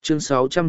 Chương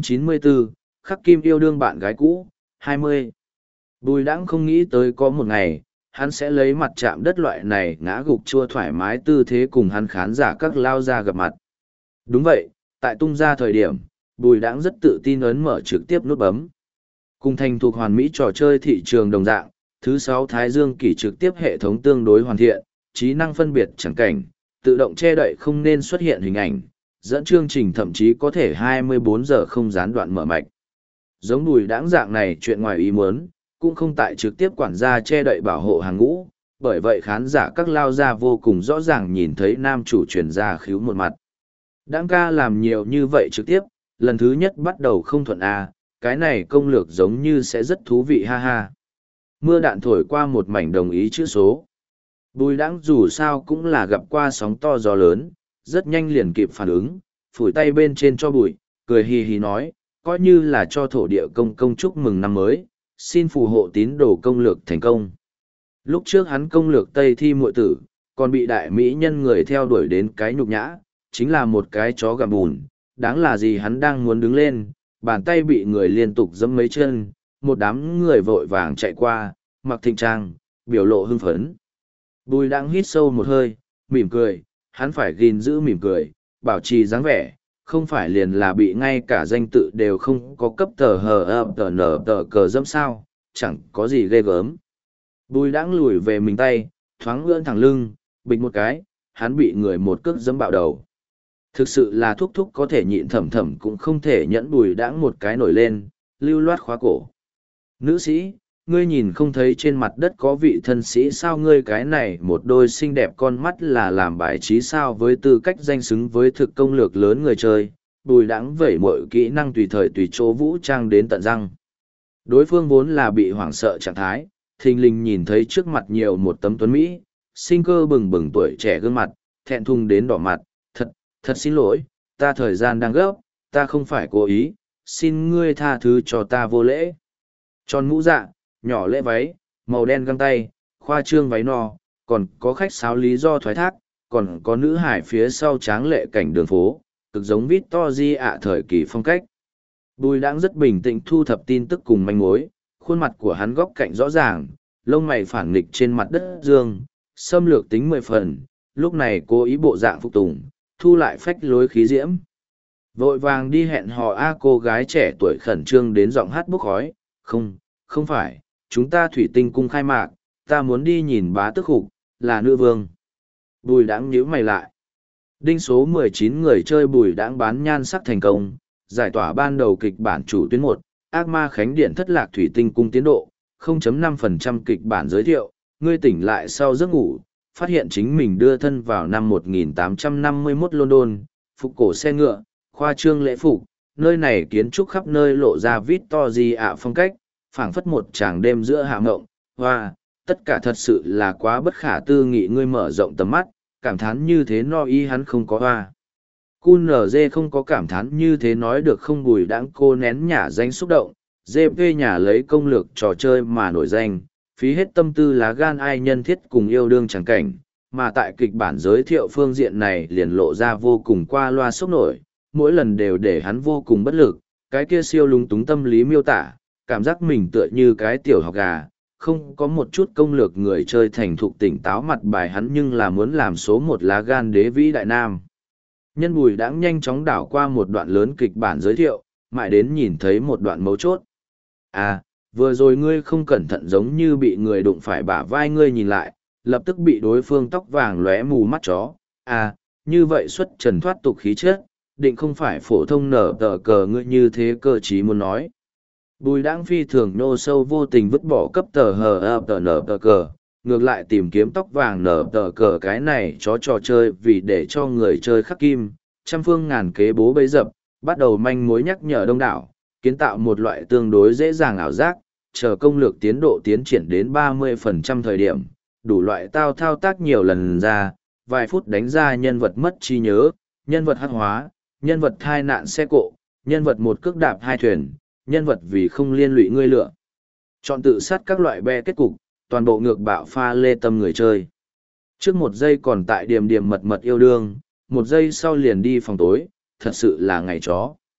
694, Khắc Kim yêu đương bạn gái cũ, 20. Bùi đãng không nghĩ tới có một ngày, hắn sẽ lấy mặt chạm đất loại này ngã gục chua thoải mái tư thế cùng hắn khán giả các lao ra gặp mặt. Đúng vậy, tại tung ra thời điểm, bùi đãng rất tự tin ấn mở trực tiếp nút bấm. Cùng thành thuộc hoàn mỹ trò chơi thị trường đồng dạng, thứ 6 Thái Dương kỷ trực tiếp hệ thống tương đối hoàn thiện, trí năng phân biệt chẳng cảnh, tự động che đậy không nên xuất hiện hình ảnh, dẫn chương trình thậm chí có thể 24 giờ không gián đoạn mở mạch. Giống bùi đãng dạng này chuyện ngoài ý muốn, cũng không tại trực tiếp quản gia che đậy bảo hộ hàng ngũ, bởi vậy khán giả các lao gia vô cùng rõ ràng nhìn thấy nam chủ truyền ra khíu một mặt. Đãng ca làm nhiều như vậy trực tiếp, lần thứ nhất bắt đầu không thuận cái này công lược giống như sẽ rất thú vị ha ha. Mưa đạn thổi qua một mảnh đồng ý chữ số. Bùi đãng dù sao cũng là gặp qua sóng to gió lớn, rất nhanh liền kịp phản ứng, phủi tay bên trên cho bụi, cười hì hì nói, coi như là cho thổ địa công công chúc mừng năm mới, xin phù hộ tín đồ công lược thành công. Lúc trước hắn công lược Tây Thi muội tử, còn bị đại mỹ nhân người theo đuổi đến cái nhục nhã, chính là một cái chó gặm bùn, đáng là gì hắn đang muốn đứng lên, bàn tay bị người liên tục giẫm mấy chân, một đám người vội vàng chạy qua, mặc thịnh trang, biểu lộ hưng phấn. Bùi đãng hít sâu một hơi, mỉm cười, hắn phải gìn giữ mỉm cười, bảo trì dáng vẻ, không phải liền là bị ngay cả danh tự đều không có cấp tờ hờ tờ nở tờ cờ dẫm sao, chẳng có gì ghê gớm. Bùi đãng lùi về mình tay, thoáng ưỡn thẳng lưng, bịch một cái, hắn bị người một cước dẫm bạo đầu. Thực sự là thúc thúc có thể nhịn thầm thầm cũng không thể nhẫn bùi đãng một cái nổi lên, lưu loát khóa cổ. Nữ sĩ, ngươi nhìn không thấy trên mặt đất có vị thân sĩ sao, ngươi cái này một đôi xinh đẹp con mắt là làm bài trí sao, với tư cách danh xứng với thực công lược lớn người chơi, bùi đãng vẩy mọi kỹ năng tùy thời tùy chỗ vũ trang đến tận răng. Đối phương vốn là bị hoảng sợ trạng thái, thình lình nhìn thấy trước mặt nhiều một tấm tuấn Mỹ, sinh cơ bừng bừng tuổi trẻ gương mặt, thẹn thùng đến đỏ mặt, thật xin lỗi, ta thời gian đang gấp, ta không phải cố ý, xin ngươi tha thứ cho ta vô lễ. Tròn mũ dạ, nhỏ lễ váy, màu đen găng tay, khoa trương váy no, còn có khách sáo lý do thoái thác, còn có nữ hải phía sau tráng lệ cảnh đường phố, cực giống Victory ạ thời kỳ phong cách. Bùi đãng rất bình tĩnh thu thập tin tức cùng manh mối, khuôn mặt của hắn góc cạnh rõ ràng, lông mày phản nghịch trên mặt đất dương, xâm lược tính 10 phần, lúc này cố ý bộ dạng phục tùng, thu lại phách lối khí diễm. Vội vàng đi hẹn hò cô gái trẻ tuổi khẩn trương đến giọng hát bốc khói, không phải, chúng ta thủy tinh cung khai mạc, ta muốn đi nhìn bá tước khục, là nữ vương. Bùi đãng nhíu mày lại. Đinh số 19 người chơi bùi đãng bán nhan sắc thành công, giải tỏa ban đầu kịch bản chủ tuyến 1, ác ma khánh điện thất lạc thủy tinh cung tiến độ, 0.5% kịch bản giới thiệu, ngươi tỉnh lại sau giấc ngủ, phát hiện chính mình đưa thân vào năm 1851 London, phục cổ xe ngựa, khoa trương lễ phục, nơi này kiến trúc khắp nơi lộ ra Victory ạ phong cách, phảng phất một tràng đêm giữa hạ ngộng, hoa, tất cả thật sự là quá bất khả tư nghị. Ngươi mở rộng tầm mắt, cảm thán như thế no ý hắn không có hoa. QNZ không có cảm thán như thế nói được không. Bùi đãng cô nén nhả danh xúc động, GP nhà lấy công lược trò chơi mà nổi danh, phí hết tâm tư lá gan ai nhân thiết cùng yêu đương chẳng cảnh, mà tại kịch bản giới thiệu phương diện này liền lộ ra vô cùng qua loa sốc nổi, mỗi lần đều để hắn vô cùng bất lực, cái kia siêu lung túng tâm lý miêu tả, cảm giác mình tựa như cái tiểu học gà, không có một chút công lược người chơi thành thục tỉnh táo mặt bài hắn nhưng là muốn làm số một lá gan đế vĩ đại nam. Nhân bùi đãng nhanh chóng đảo qua một đoạn lớn kịch bản giới thiệu, mãi đến nhìn thấy một đoạn mấu chốt. Vừa rồi ngươi không cẩn thận giống như bị người đụng phải bả vai, ngươi nhìn lại, lập tức bị đối phương tóc vàng lóe mù mắt chó. Như vậy xuất trần thoát tục khí chất, định không phải phổ thông nở tờ cờ ngươi như thế cơ chí muốn nói. Bùi đãng phi thường nô sâu vô tình vứt bỏ cấp tờ hờ tờ nở tờ cờ, ngược lại tìm kiếm tóc vàng nở tờ cờ cái này chó trò chơi vì để cho người chơi khắc kim, trăm phương ngàn kế bố bấy dập, bắt đầu manh mối nhắc nhở đông đảo, kiến tạo một loại tương đối dễ dàng ảo giác, chờ công lược tiến độ tiến triển đến 30% thời điểm, đủ loại thao tác nhiều lần ra, vài phút đánh ra nhân vật mất trí nhớ, nhân vật hắc hóa, nhân vật thai nạn xe cộ, nhân vật một cước đạp hai thuyền, nhân vật vì không liên lụy ngươi lựa. Chọn tự sát các loại be kết cục, toàn bộ ngược bạo pha lê tâm người chơi. Trước một giây còn tại điểm mật yêu đương, một giây sau liền đi phòng tối, thật sự là ngày chó.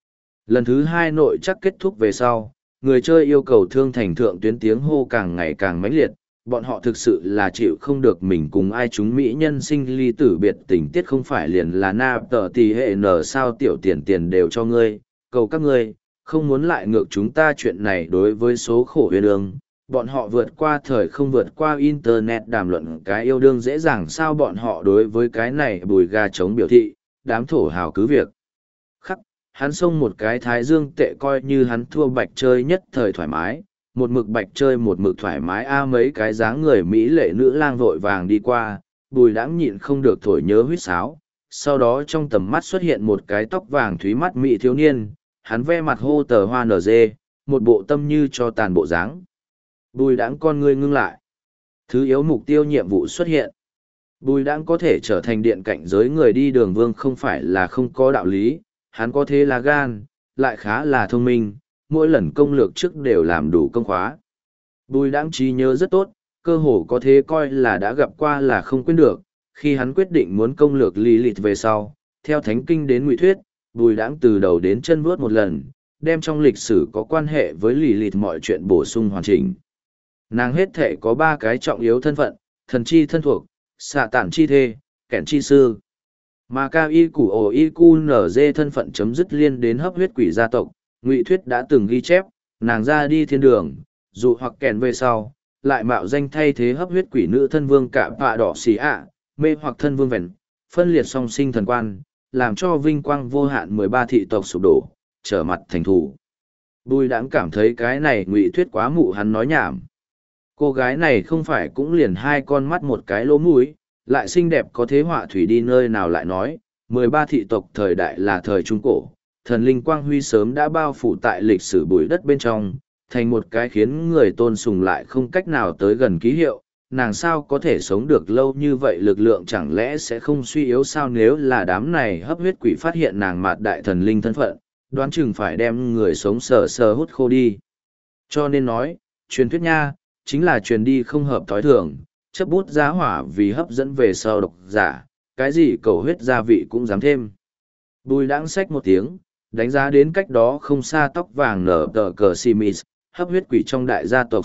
Lần thứ hai nội chắc kết thúc về sau, người chơi yêu cầu thương thành thượng tuyến tiếng hô càng ngày càng mãnh liệt, bọn họ thực sự là chịu không được mình cùng ai chúng mỹ nhân sinh ly tử biệt, tình tiết không phải liền là na tờ tì hệ nở sao tiểu tiền tiền đều cho ngươi, cầu các ngươi, không muốn lại ngược chúng ta chuyện này. Đối với số khổ huyền ương, bọn họ vượt qua thời không vượt qua internet đàm luận cái yêu đương dễ dàng sao, bọn họ đối với cái này bùi gà chống biểu thị, đám thổ hào cứ việc. Khắc, hắn xông một cái thái dương tệ coi như hắn thua bạch chơi nhất thời thoải mái, một mực bạch chơi một mực thoải mái a mấy cái dáng người mỹ lệ nữ lang vội vàng đi qua, bùi đãng nhịn không được thổi nhớ huýt sáo, sau đó trong tầm mắt xuất hiện một cái tóc vàng thúy mắt mỹ thiếu niên, hắn ve mặt hô tờ hoa nở dê, một bộ tâm như cho tàn bộ dáng. Bùi đãng con ngươi ngưng lại. Thứ yếu mục tiêu nhiệm vụ xuất hiện. Bùi đãng có thể trở thành điện cảnh giới người đi đường vương không phải là không có đạo lý, hắn có thế là gan, lại khá là thông minh, mỗi lần công lược trước đều làm đủ công khóa. Bùi đãng trí nhớ rất tốt, cơ hồ có thế coi là đã gặp qua là không quên được, khi hắn quyết định muốn công lược Lilith về sau, theo thánh kinh đến ngụy thuyết, bùi đãng từ đầu đến chân vuốt một lần, đem trong lịch sử có quan hệ với Lilith mọi chuyện bổ sung hoàn chỉnh. Nàng hết thể có 3 cái trọng yếu thân phận, thần chi thân thuộc, xạ tản chi thê, kẻn chi sư. Mà cao y củ ổ y cu nở dê thân phận chấm dứt liên đến hấp huyết quỷ gia tộc, ngụy thuyết đã từng ghi chép, nàng ra đi thiên đường, dù hoặc kèn về sau, lại mạo danh thay thế hấp huyết quỷ nữ thân vương cả bạ đỏ xì ạ, mê hoặc thân vương vẹn, phân liệt song sinh thần quan, làm cho vinh quang vô hạn 13 thị tộc sụp đổ, trở mặt thành thủ. Bùi đãng cảm thấy cái này ngụy thuyết quá mụ hắn nói nhảm. Cô gái này không phải cũng liền 2 con mắt một cái lỗ mũi, lại xinh đẹp có thế họa thủy đi nơi nào lại nói, 13 thị tộc thời đại là thời Trung Cổ, thần linh quang huy sớm đã bao phủ tại lịch sử bụi đất bên trong, thành một cái khiến người tôn sùng lại không cách nào tới gần ký hiệu. Nàng sao có thể sống được lâu như vậy, lực lượng chẳng lẽ sẽ không suy yếu sao? Nếu là đám này hấp huyết quỷ phát hiện nàng mạt đại thần linh thân phận, đoán chừng phải đem người sống sờ sờ hút khô đi. Cho nên nói, truyền thuyết nha, chính là truyền đi không hợp thói thường, chấp bút giá hỏa vì hấp dẫn về sau độc giả, cái gì cầu huyết gia vị cũng dám thêm. Bùi đãng xách một tiếng, đánh giá đến cách đó không xa tóc vàng nở tờ cờ Simis, hấp huyết quỷ trong đại gia tộc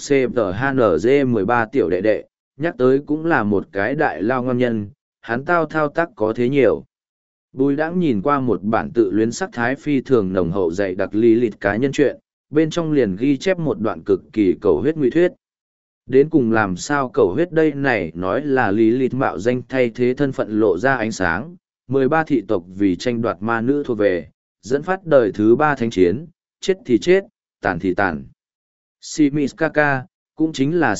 CPHNG 13 tiểu đệ đệ, nhắc tới cũng là một cái đại lao ngon nhân, hắn tao thao tác có thế nhiều. Bùi đãng nhìn qua một bản tự luyến sắc thái phi thường nồng hậu dạy đặc Lilith cá nhân chuyện, bên trong liền ghi chép một đoạn cực kỳ cầu huyết nguy thuyết. Đến cùng làm sao cầu huyết đây này nói là Lilith mạo danh thay thế thân phận lộ ra ánh sáng, 13 thị tộc vì tranh đoạt ma nữ thuộc về, dẫn phát đời thứ 3 thánh chiến, chết thì chết, tàn thì tàn. Simis Kaka, cũng chính là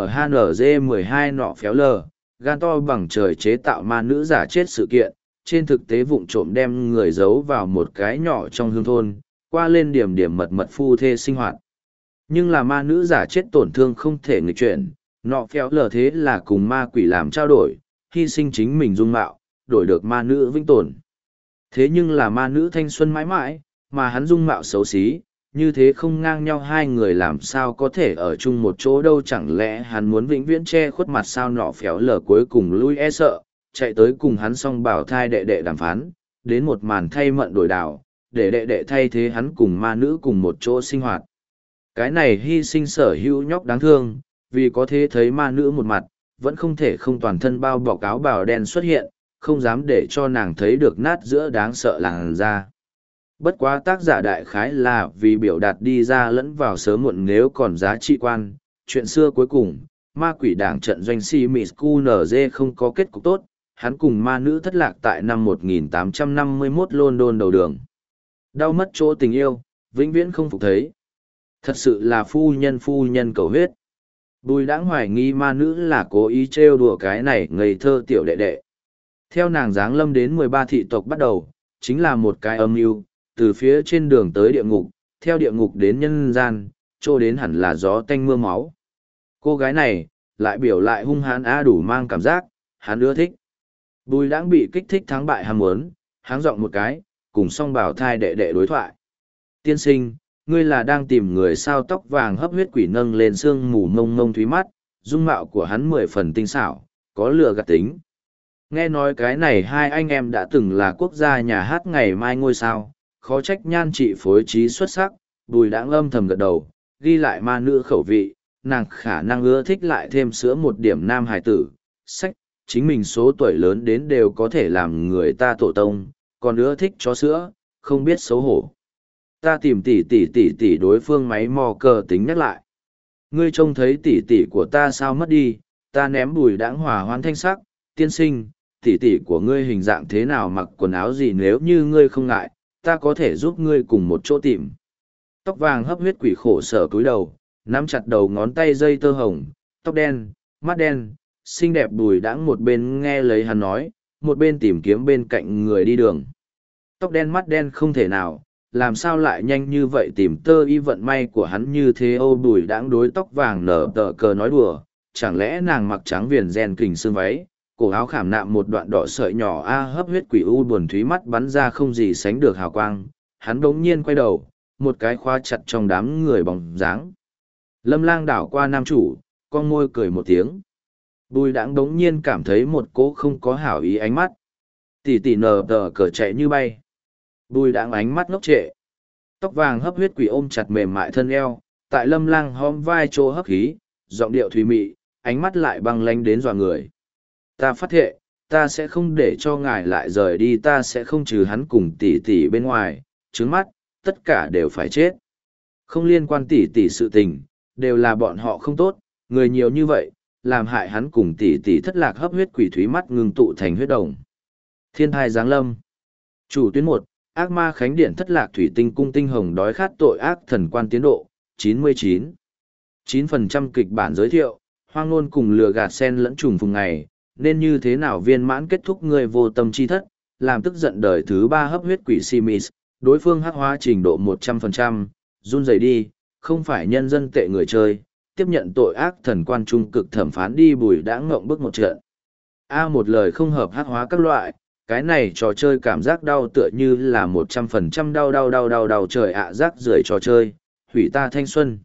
CPHNG12 nọ phéo lờ, gan to bằng trời chế tạo ma nữ giả chết sự kiện, trên thực tế vụng trộm đem người giấu vào một cái nhỏ trong hương thôn, qua lên điểm điểm mật mật phu thê sinh hoạt. Nhưng là ma nữ giả chết tổn thương không thể nghịch chuyển, nọ phéo lờ thế là cùng ma quỷ làm trao đổi, hy sinh chính mình dung mạo, đổi được ma nữ vĩnh tồn. Thế nhưng là ma nữ thanh xuân mãi mãi, mà hắn dung mạo xấu xí, như thế không ngang nhau, hai người làm sao có thể ở chung một chỗ đâu, chẳng lẽ hắn muốn vĩnh viễn che khuất mặt sao? Nọ phéo lờ cuối cùng lui e sợ, chạy tới cùng hắn song bảo thai đệ đệ đàm phán, đến một màn thay mận đổi đảo, để đệ đệ thay thế hắn cùng ma nữ cùng một chỗ sinh hoạt. Cái này hy sinh sở hữu nhóc đáng thương, vì có thể thấy ma nữ một mặt, vẫn không thể không toàn thân bao bọc áo bào đen xuất hiện, không dám để cho nàng thấy được nát giữa đáng sợ làn da. Bất quá tác giả đại khái là vì biểu đạt đi ra lẫn vào sớm muộn nếu còn giá trị quan, chuyện xưa cuối cùng, ma quỷ đảng trận doanh Simis QNZ không có kết cục tốt, hắn cùng ma nữ thất lạc tại năm 1851 London đầu đường. Đau mất chỗ tình yêu, vĩnh viễn không phục thấy. Thật sự là phu nhân cầu huyết. Bùi đãng hoài nghi ma nữ là cố ý trêu đùa cái này ngây thơ tiểu đệ đệ. Theo nàng giáng lâm đến 13 thị tộc bắt đầu, chính là một cái âm mưu từ phía trên đường tới địa ngục, theo địa ngục đến nhân gian, trô đến hẳn là gió tanh mưa máu. Cô gái này, lại biểu lại hung hãn đủ mang cảm giác, hắn ưa thích. Bùi đãng bị kích thích thắng bại ham muốn, háng giọng một cái, cùng song bảo thai đệ đệ đối thoại. Tiên sinh, ngươi là đang tìm người sao? Tóc vàng hấp huyết quỷ nâng lên sương mù mông mông thúy mắt, dung mạo của hắn 10 phần tinh xảo, có lừa gạt tính. Nghe nói cái này hai anh em đã từng là quốc gia nhà hát ngày mai ngôi sao, khó trách nhan trị phối trí xuất sắc, Bùi Đãng âm thầm gật đầu, ghi lại ma nữ khẩu vị, nàng khả năng ưa thích lại thêm sữa một điểm nam hài tử, sách, chính mình số tuổi lớn đến đều có thể làm người ta tổ tông, còn ưa thích chó sữa, không biết xấu hổ. Ta tìm tỷ đối phương máy mò cờ tính nhắc lại. Ngươi trông thấy tỷ của ta sao mất đi, ta ném Bùi Đãng hòa hoan thanh sắc, tiên sinh, tỷ của ngươi hình dạng thế nào, mặc quần áo gì, nếu như ngươi không ngại, ta có thể giúp ngươi cùng một chỗ tìm. Tóc vàng hấp huyết quỷ khổ sở cúi đầu, nắm chặt đầu ngón tay dây tơ hồng, tóc đen, mắt đen, xinh đẹp Bùi Đãng một bên nghe lấy hắn nói, một bên tìm kiếm bên cạnh người đi đường. Tóc đen mắt đen không thể nào, làm sao lại nhanh như vậy, tìm tơ y vận may của hắn như thế. Ô Bùi Đãng đối tóc vàng nở tờ cờ nói đùa, chẳng lẽ nàng mặc trắng viền ren kình xương váy, cổ áo khảm nạm một đoạn đỏ sợi nhỏ. Hấp huyết quỷ u buồn thúy mắt bắn ra không gì sánh được hào quang, hắn bỗng nhiên quay đầu, một cái khóa chặt trong đám người bóng dáng. Lâm Lang đảo qua nam chủ, con môi cười một tiếng. Bùi Đãng đống nhiên cảm thấy một cỗ không có hảo ý ánh mắt. Tỷ nở tờ cờ chạy như bay. Bùi Đãng ánh mắt ngốc trệ. Tóc vàng hấp huyết quỷ ôm chặt mềm mại thân eo, tại Lâm Lang hóm vai chỗ hấp khí, giọng điệu thùy mị, ánh mắt lại băng lanh đến dọa người. Ta phát thệ, ta sẽ không để cho ngài lại rời đi, ta sẽ không trừ hắn cùng tỷ bên ngoài, trướng mắt, tất cả đều phải chết. Không liên quan tỷ sự tình, đều là bọn họ không tốt, người nhiều như vậy, làm hại hắn cùng tỷ thất lạc. Hấp huyết quỷ thúy mắt ngưng tụ thành huyết đồng. Thiên thai giáng lâm. Chủ tuyến 1, ác ma khánh điện thất lạc thủy tinh cung tinh hồng đói khát tội ác thần quan tiến độ, 99. 9% kịch bản giới thiệu, hoang ngôn cùng lừa gạt sen lẫn trùng phùng ngày, nên như thế nào viên mãn kết thúc người vô tâm chi thất, làm tức giận đời thứ 3 hấp huyết quỷ Simis, đối phương hắc hóa trình độ 100%, run rẩy đi, không phải nhân dân tệ người chơi, tiếp nhận tội ác thần quan trung cực thẩm phán đi. Bùi Đãng ngộng bức một trận. Một lời không hợp hắc hóa các loại, cái này trò chơi cảm giác đau tựa như là 100% đau trời ạ, rác rưởi trò chơi, hủy ta thanh xuân.